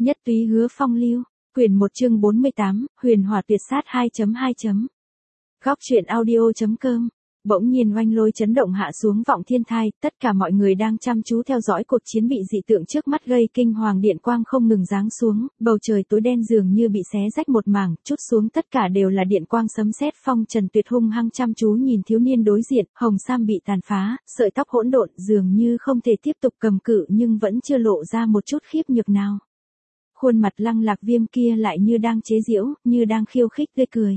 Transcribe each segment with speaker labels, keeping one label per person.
Speaker 1: Nhất túy hứa phong lưu, quyển 1 chương 48, huyền hỏa tuyệt sát 2.2. Góc truyện audio.com. Bỗng nhiên oanh lôi chấn động hạ xuống Vọng Thiên Thai, tất cả mọi người đang chăm chú theo dõi cuộc chiến bị dị tượng trước mắt gây kinh hoàng, điện quang không ngừng giáng xuống, bầu trời tối đen dường như bị xé rách một mảng, chút xuống tất cả đều là điện quang sấm sét. Phong Trần Tuyệt hung hăng chăm chú nhìn thiếu niên đối diện, hồng sam bị tàn phá, sợi tóc hỗn độn, dường như không thể tiếp tục cầm cự nhưng vẫn chưa lộ ra một chút khiếp nhược nào. Khuôn mặt Lăng Lạc Viêm kia lại như đang chế giễu, như đang khiêu khích tươi cười.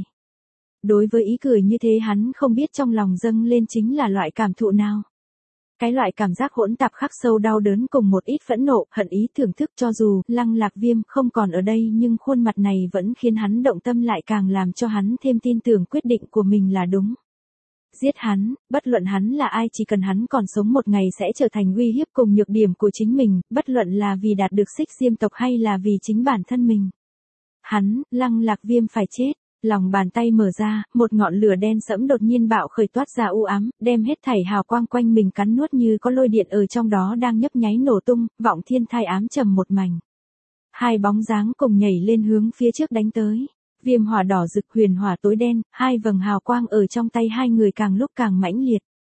Speaker 1: Đối với ý cười như thế hắn không biết trong lòng dâng lên chính là loại cảm thụ nào. Cái loại cảm giác hỗn tạp khắc sâu đau đớn cùng một ít phẫn nộ, hận ý, thưởng thức. Cho dù Lăng Lạc Viêm không còn ở đây nhưng khuôn mặt này vẫn khiến hắn động tâm, lại càng làm cho hắn thêm tin tưởng quyết định của mình là đúng. Giết hắn, bất luận hắn là ai, chỉ cần hắn còn sống một ngày sẽ trở thành uy hiếp cùng nhược điểm của chính mình, bất luận là vì đạt được Xích Diêm tộc hay là vì chính bản thân mình. Hắn, Lăng Lạc Viêm phải chết. Lòng bàn tay mở ra, một ngọn lửa đen sẫm đột nhiên bạo khởi, toát ra u ám, đem hết thảy hào quang quanh mình cắn nuốt, như có lôi điện ở trong đó đang nhấp nháy nổ tung. Vọng Thiên Thai ám trầm một mảnh. Hai bóng dáng cùng nhảy lên hướng phía trước đánh tới. Viêm hỏa đỏ rực, huyền hỏa tối đen, hai vầng hào quang ở trong tay hai người càng lúc càng mãnh liệt.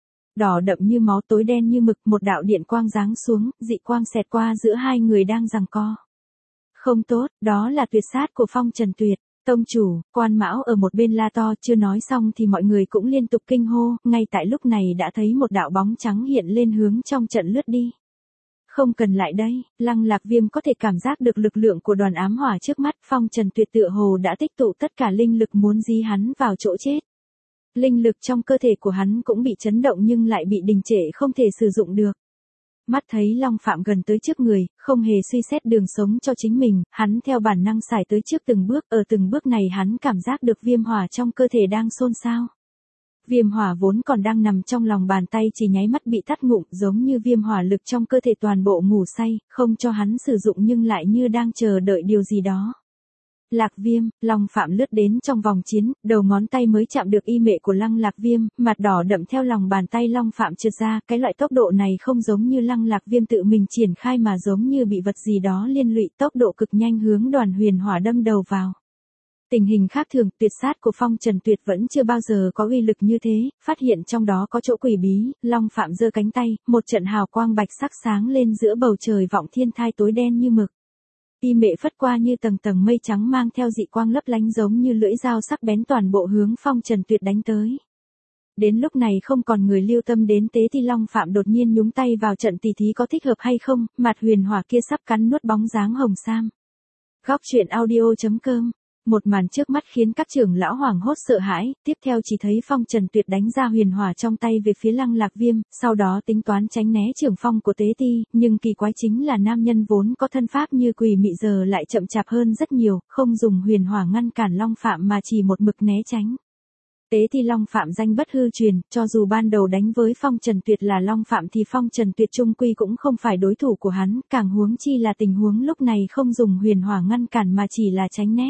Speaker 1: Đỏ đậm như máu, tối đen như mực, một đạo điện quang giáng xuống, dị quang xẹt qua giữa hai người đang giằng co. Không tốt, đó là tuyệt sát của Phong Trần Tuyệt. Tông chủ, Quan Mão ở một bên la to, chưa nói xong thì mọi người cũng liên tục kinh hô. Ngay tại lúc này đã thấy một đạo bóng trắng hiện lên hướng trong trận lướt đi. Không cần lại đây, Lăng Lạc Viêm có thể cảm giác được lực lượng của đoàn ám hỏa trước mắt. Phong Trần Tuyệt tựa hồ đã tích tụ tất cả linh lực muốn dí hắn vào chỗ chết. Linh lực trong cơ thể của hắn cũng bị chấn động nhưng lại bị đình trệ, không thể sử dụng được. Mắt thấy Long Phạm gần tới trước người, không hề suy xét đường sống cho chính mình, hắn theo bản năng xài tới trước từng bước. Ở từng bước này hắn cảm giác được viêm hỏa trong cơ thể đang xôn xao. Viêm hỏa vốn còn đang nằm trong lòng bàn tay chỉ nháy mắt bị tắt ngụm, giống như viêm hỏa lực trong cơ thể toàn bộ ngủ say, không cho hắn sử dụng nhưng lại như đang chờ đợi điều gì đó. Lạc Viêm, Long Phạm lướt đến trong vòng chiến, đầu ngón tay mới chạm được y mệ của Lăng Lạc Viêm, mặt đỏ đậm theo lòng bàn tay Long Phạm trượt ra. Cái loại tốc độ này không giống như Lăng Lạc Viêm tự mình triển khai mà giống như bị vật gì đó liên lụy, tốc độ cực nhanh hướng đoàn huyền hỏa đâm đầu vào. Tình hình khác thường, tuyệt sát của Phong Trần Tuyệt vẫn chưa bao giờ có uy lực như thế, phát hiện trong đó có chỗ quỷ bí, Long Phạm giơ cánh tay, một trận hào quang bạch sắc sáng lên giữa bầu trời Vọng Thiên Thai tối đen như mực. Y mệ phất qua như tầng tầng mây trắng, mang theo dị quang lấp lánh giống như lưỡi dao sắc bén, toàn bộ hướng Phong Trần Tuyệt đánh tới. Đến lúc này không còn người lưu tâm đến tế thì Long Phạm đột nhiên nhúng tay vào trận tỉ thí có thích hợp hay không, mặt huyền hỏa kia sắp cắn nuốt bóng dáng hồng sam. Góc truyện audio.com. Một màn trước mắt khiến các trưởng lão hoảng hốt sợ hãi, tiếp theo chỉ thấy Phong Trần Tuyệt đánh ra huyền hỏa trong tay về phía Lăng Lạc Viêm, sau đó tính toán tránh né trưởng phong của tế ti, nhưng kỳ quái chính là nam nhân vốn có thân pháp như quỷ mị giờ lại chậm chạp hơn rất nhiều, không dùng huyền hỏa ngăn cản Long Phạm mà chỉ một mực né tránh. Tế thì Long Phạm danh bất hư truyền, cho dù ban đầu đánh với Phong Trần Tuyệt là Long Phạm thì Phong Trần Tuyệt chung quy cũng không phải đối thủ của hắn, càng huống chi là tình huống lúc này không dùng huyền hỏa ngăn cản mà chỉ là tránh né.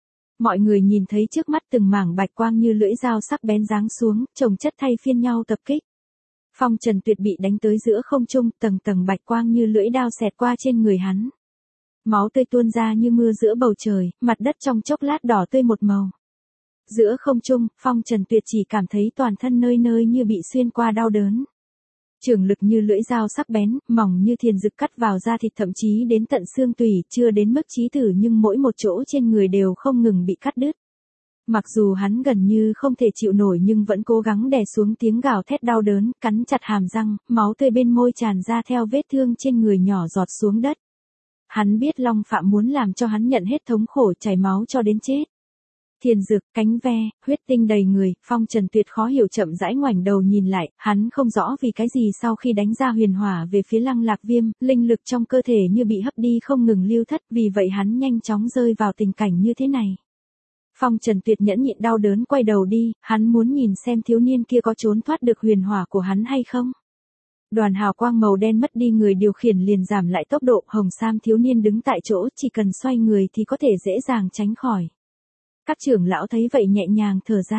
Speaker 1: Mọi người nhìn thấy trước mắt từng mảng bạch quang như lưỡi dao sắc bén giáng xuống, chồng chất thay phiên nhau tập kích. Phong Trần Tuyệt bị đánh tới giữa không trung, tầng tầng bạch quang như lưỡi đao xẹt qua trên người hắn. Máu tươi tuôn ra như mưa giữa bầu trời, mặt đất trong chốc lát đỏ tươi một màu. Giữa không trung, Phong Trần Tuyệt chỉ cảm thấy toàn thân nơi nơi như bị xuyên qua đau đớn. Trường lực như lưỡi dao sắc bén, mỏng như thiền dực cắt vào da thịt, thậm chí đến tận xương tủy, chưa đến mức chí tử nhưng mỗi một chỗ trên người đều không ngừng bị cắt đứt. Mặc dù hắn gần như không thể chịu nổi nhưng vẫn cố gắng đè xuống tiếng gào thét đau đớn, cắn chặt hàm răng, máu tươi bên môi tràn ra theo vết thương trên người nhỏ giọt xuống đất. Hắn biết Long Phạm muốn làm cho hắn nhận hết thống khổ, chảy máu cho đến chết. Thiền dược, cánh ve, huyết tinh đầy người, Phong Trần Tuyệt khó hiểu chậm rãi ngoảnh đầu nhìn lại, hắn không rõ vì cái gì sau khi đánh ra huyền hỏa về phía Lăng Lạc Viêm, linh lực trong cơ thể như bị hấp đi không ngừng lưu thất, vì vậy hắn nhanh chóng rơi vào tình cảnh như thế này. Phong Trần Tuyệt nhẫn nhịn đau đớn quay đầu đi, hắn muốn nhìn xem thiếu niên kia có trốn thoát được huyền hỏa của hắn hay không. Đoàn hào quang màu đen mất đi người điều khiển liền giảm lại tốc độ, hồng sam thiếu niên đứng tại chỗ, chỉ cần xoay người thì có thể dễ dàng tránh khỏi. Các trưởng lão thấy vậy nhẹ nhàng thở ra,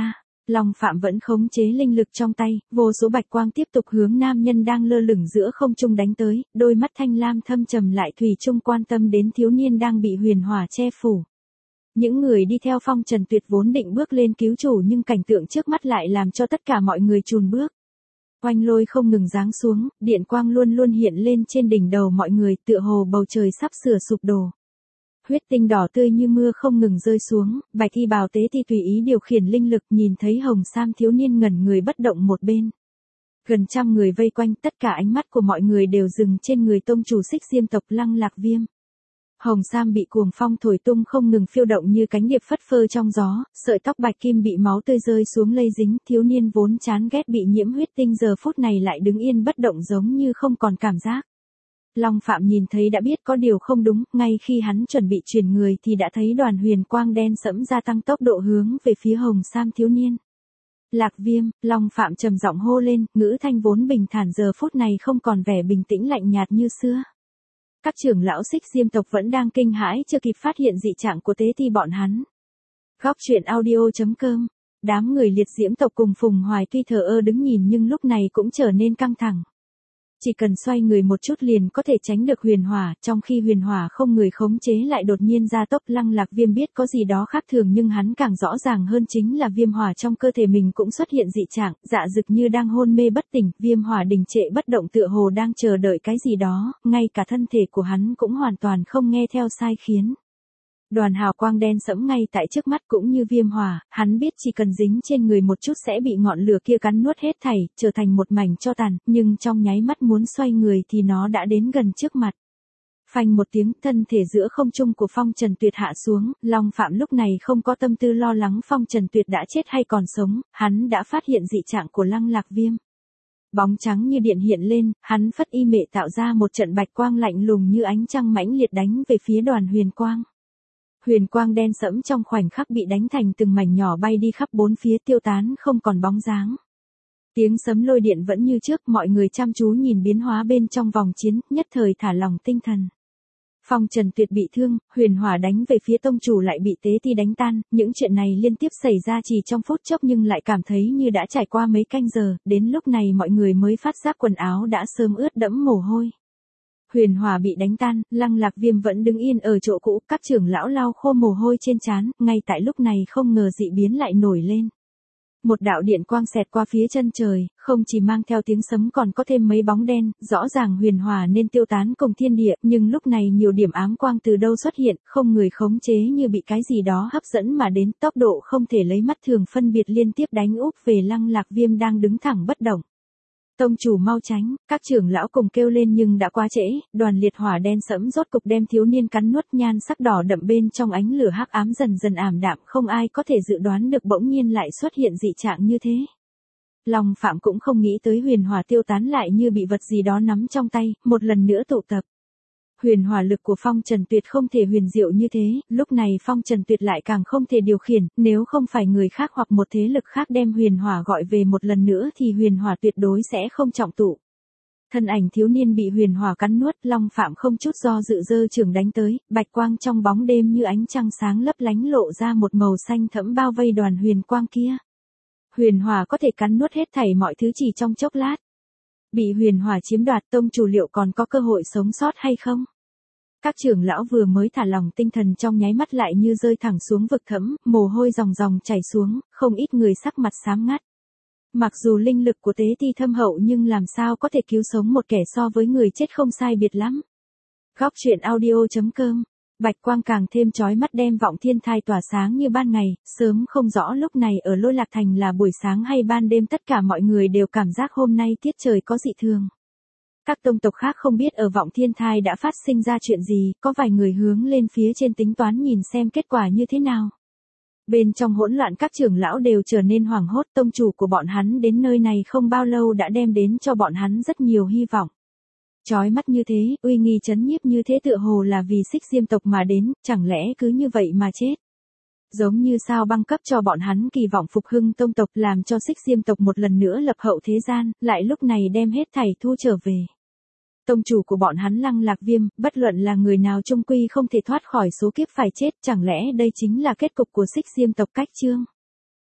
Speaker 1: Long Phạm vẫn khống chế linh lực trong tay, vô số bạch quang tiếp tục hướng nam nhân đang lơ lửng giữa không trung đánh tới, đôi mắt thanh lam thâm trầm lại thủy chung quan tâm đến thiếu niên đang bị huyền hỏa che phủ. Những người đi theo Phong Trần Tuyệt vốn định bước lên cứu chủ nhưng cảnh tượng trước mắt lại làm cho tất cả mọi người chùn bước. Oanh lôi không ngừng giáng xuống, điện quang luôn luôn hiện lên trên đỉnh đầu mọi người, tựa hồ bầu trời sắp sửa sụp đổ. Huyết tinh đỏ tươi như mưa không ngừng rơi xuống, bạch y bào tế thì tùy ý điều khiển linh lực, nhìn thấy hồng sam thiếu niên ngẩn người bất động một bên. Gần trăm người vây quanh, tất cả ánh mắt của mọi người đều dừng trên người tông chủ Xích Diêm tộc Lăng Lạc Viêm. Hồng sam bị cuồng phong thổi tung không ngừng phiêu động như cánh điệp phất phơ trong gió, sợi tóc bạch kim bị máu tươi rơi xuống lây dính, thiếu niên vốn chán ghét bị nhiễm huyết tinh giờ phút này lại đứng yên bất động giống như không còn cảm giác. Long Phạm nhìn thấy đã biết có điều không đúng, ngay khi hắn chuẩn bị chuyển người thì đã thấy đoàn huyền quang đen sẫm gia tăng tốc độ hướng về phía hồng sam thiếu niên. Lạc Viêm, Long Phạm trầm giọng hô lên, ngữ thanh vốn bình thản giờ phút này không còn vẻ bình tĩnh lạnh nhạt như xưa. Các trưởng lão Xích Diêm tộc vẫn đang kinh hãi chưa kịp phát hiện dị trạng của tế thi bọn hắn. Góc truyện audio.com. Đám người liệt diễm tộc cùng Phùng Hoài tuy thờ ơ đứng nhìn nhưng lúc này cũng trở nên căng thẳng. Chỉ cần xoay người một chút liền có thể tránh được huyền hỏa, trong khi huyền hỏa không người khống chế lại đột nhiên gia tốc. Lăng Lạc Viêm biết có gì đó khác thường nhưng hắn càng rõ ràng hơn chính là viêm hỏa trong cơ thể mình cũng xuất hiện dị trạng, dạ dực như đang hôn mê bất tỉnh, viêm hỏa đình trệ bất động tựa hồ đang chờ đợi cái gì đó, ngay cả thân thể của hắn cũng hoàn toàn không nghe theo sai khiến. Đoàn hào quang đen sẫm ngay tại trước mắt cũng như viêm hỏa, hắn biết chỉ cần dính trên người một chút sẽ bị ngọn lửa kia cắn nuốt hết thảy, trở thành một mảnh tro tàn, nhưng trong nháy mắt muốn xoay người thì nó đã đến gần trước mặt. Phanh một tiếng, thân thể giữa không trung của Phong Trần Tuyệt hạ xuống, Long Phạm lúc này không có tâm tư lo lắng Phong Trần Tuyệt đã chết hay còn sống, hắn đã phát hiện dị trạng của Lăng Lạc Viêm. Bóng trắng như điện hiện lên, hắn phất y mệ tạo ra một trận bạch quang lạnh lùng như ánh trăng mãnh liệt đánh về phía đoàn huyền quang. Huyền quang đen sẫm trong khoảnh khắc bị đánh thành từng mảnh nhỏ bay đi khắp bốn phía tiêu tán không còn bóng dáng. Tiếng sấm lôi điện vẫn như trước, mọi người chăm chú nhìn biến hóa bên trong vòng chiến, nhất thời thả lòng tinh thần. Phong Trần Tuyệt bị thương, huyền hỏa đánh về phía tông chủ lại bị tế thi đánh tan, những chuyện này liên tiếp xảy ra chỉ trong phút chốc nhưng lại cảm thấy như đã trải qua mấy canh giờ, đến lúc này mọi người mới phát giác quần áo đã sớm ướt đẫm mồ hôi. Huyền hỏa bị đánh tan, Lăng Lạc Viêm vẫn đứng yên ở chỗ cũ, các trưởng lão lau khô mồ hôi trên trán, ngay tại lúc này không ngờ dị biến lại nổi lên. Một đạo điện quang xẹt qua phía chân trời, không chỉ mang theo tiếng sấm còn có thêm mấy bóng đen, rõ ràng huyền hỏa nên tiêu tán cùng thiên địa, nhưng lúc này nhiều điểm ám quang từ đâu xuất hiện, không người khống chế như bị cái gì đó hấp dẫn mà đến, tốc độ không thể lấy mắt thường phân biệt liên tiếp đánh úp về Lăng Lạc Viêm đang đứng thẳng bất động. Tông chủ mau tránh, các trưởng lão cùng kêu lên nhưng đã quá trễ, đoàn liệt hỏa đen sẫm rốt cục đem thiếu niên cắn nuốt, nhan sắc đỏ đậm bên trong ánh lửa hắc ám dần dần ảm đạm, không ai có thể dự đoán được bỗng nhiên lại xuất hiện dị trạng như thế. Long Phạm cũng không nghĩ tới huyền hỏa tiêu tán lại như bị vật gì đó nắm trong tay, một lần nữa tụ tập. Huyền hỏa lực của Phong Trần Tuyệt không thể huyền diệu như thế, lúc này Phong Trần Tuyệt lại càng không thể điều khiển, nếu không phải người khác hoặc một thế lực khác đem huyền hỏa gọi về một lần nữa thì huyền hỏa tuyệt đối sẽ không trọng tụ. Thân ảnh thiếu niên bị huyền hỏa cắn nuốt, Long Phạm không chút do dự giơ trường đánh tới, bạch quang trong bóng đêm như ánh trăng sáng lấp lánh lộ ra một màu xanh thẫm bao vây đoàn huyền quang kia. Huyền hỏa có thể cắn nuốt hết thảy mọi thứ chỉ trong chốc lát. Bị huyền hỏa chiếm đoạt, tông chủ liệu còn có cơ hội sống sót hay không? Các trưởng lão vừa mới thả lòng tinh thần trong nháy mắt lại như rơi thẳng xuống vực thẫm, mồ hôi ròng ròng chảy xuống, không ít người sắc mặt xám ngắt. Mặc dù linh lực của tế ti thâm hậu nhưng làm sao có thể cứu sống một kẻ so với người chết không sai biệt lắm. Góc truyện audio.com. Bạch quang càng thêm chói mắt đem Vọng Thiên Thai tỏa sáng như ban ngày, sớm không rõ lúc này ở Lôi Lạc Thành là buổi sáng hay ban đêm, tất cả mọi người đều cảm giác hôm nay tiết trời có dị thường. Các tông tộc khác không biết ở Vọng Thiên Thai đã phát sinh ra chuyện gì, có vài người hướng lên phía trên tính toán nhìn xem kết quả như thế nào. Bên trong hỗn loạn các trưởng lão đều trở nên hoảng hốt, tông chủ của bọn hắn đến nơi này không bao lâu đã đem đến cho bọn hắn rất nhiều hy vọng. Chói mắt như thế, uy nghi chấn nhiếp như thế tựa hồ là vì Xích Diêm tộc mà đến, chẳng lẽ cứ như vậy mà chết. Giống như sao băng cấp cho bọn hắn kỳ vọng phục hưng tông tộc, làm cho Xích Diêm tộc một lần nữa lập hậu thế gian, lại lúc này đem hết thảy thu trở về. Tông chủ của bọn hắn Lăng Lạc Viêm, bất luận là người nào chung quy không thể thoát khỏi số kiếp phải chết, chẳng lẽ đây chính là kết cục của Xích Diêm tộc cách chương.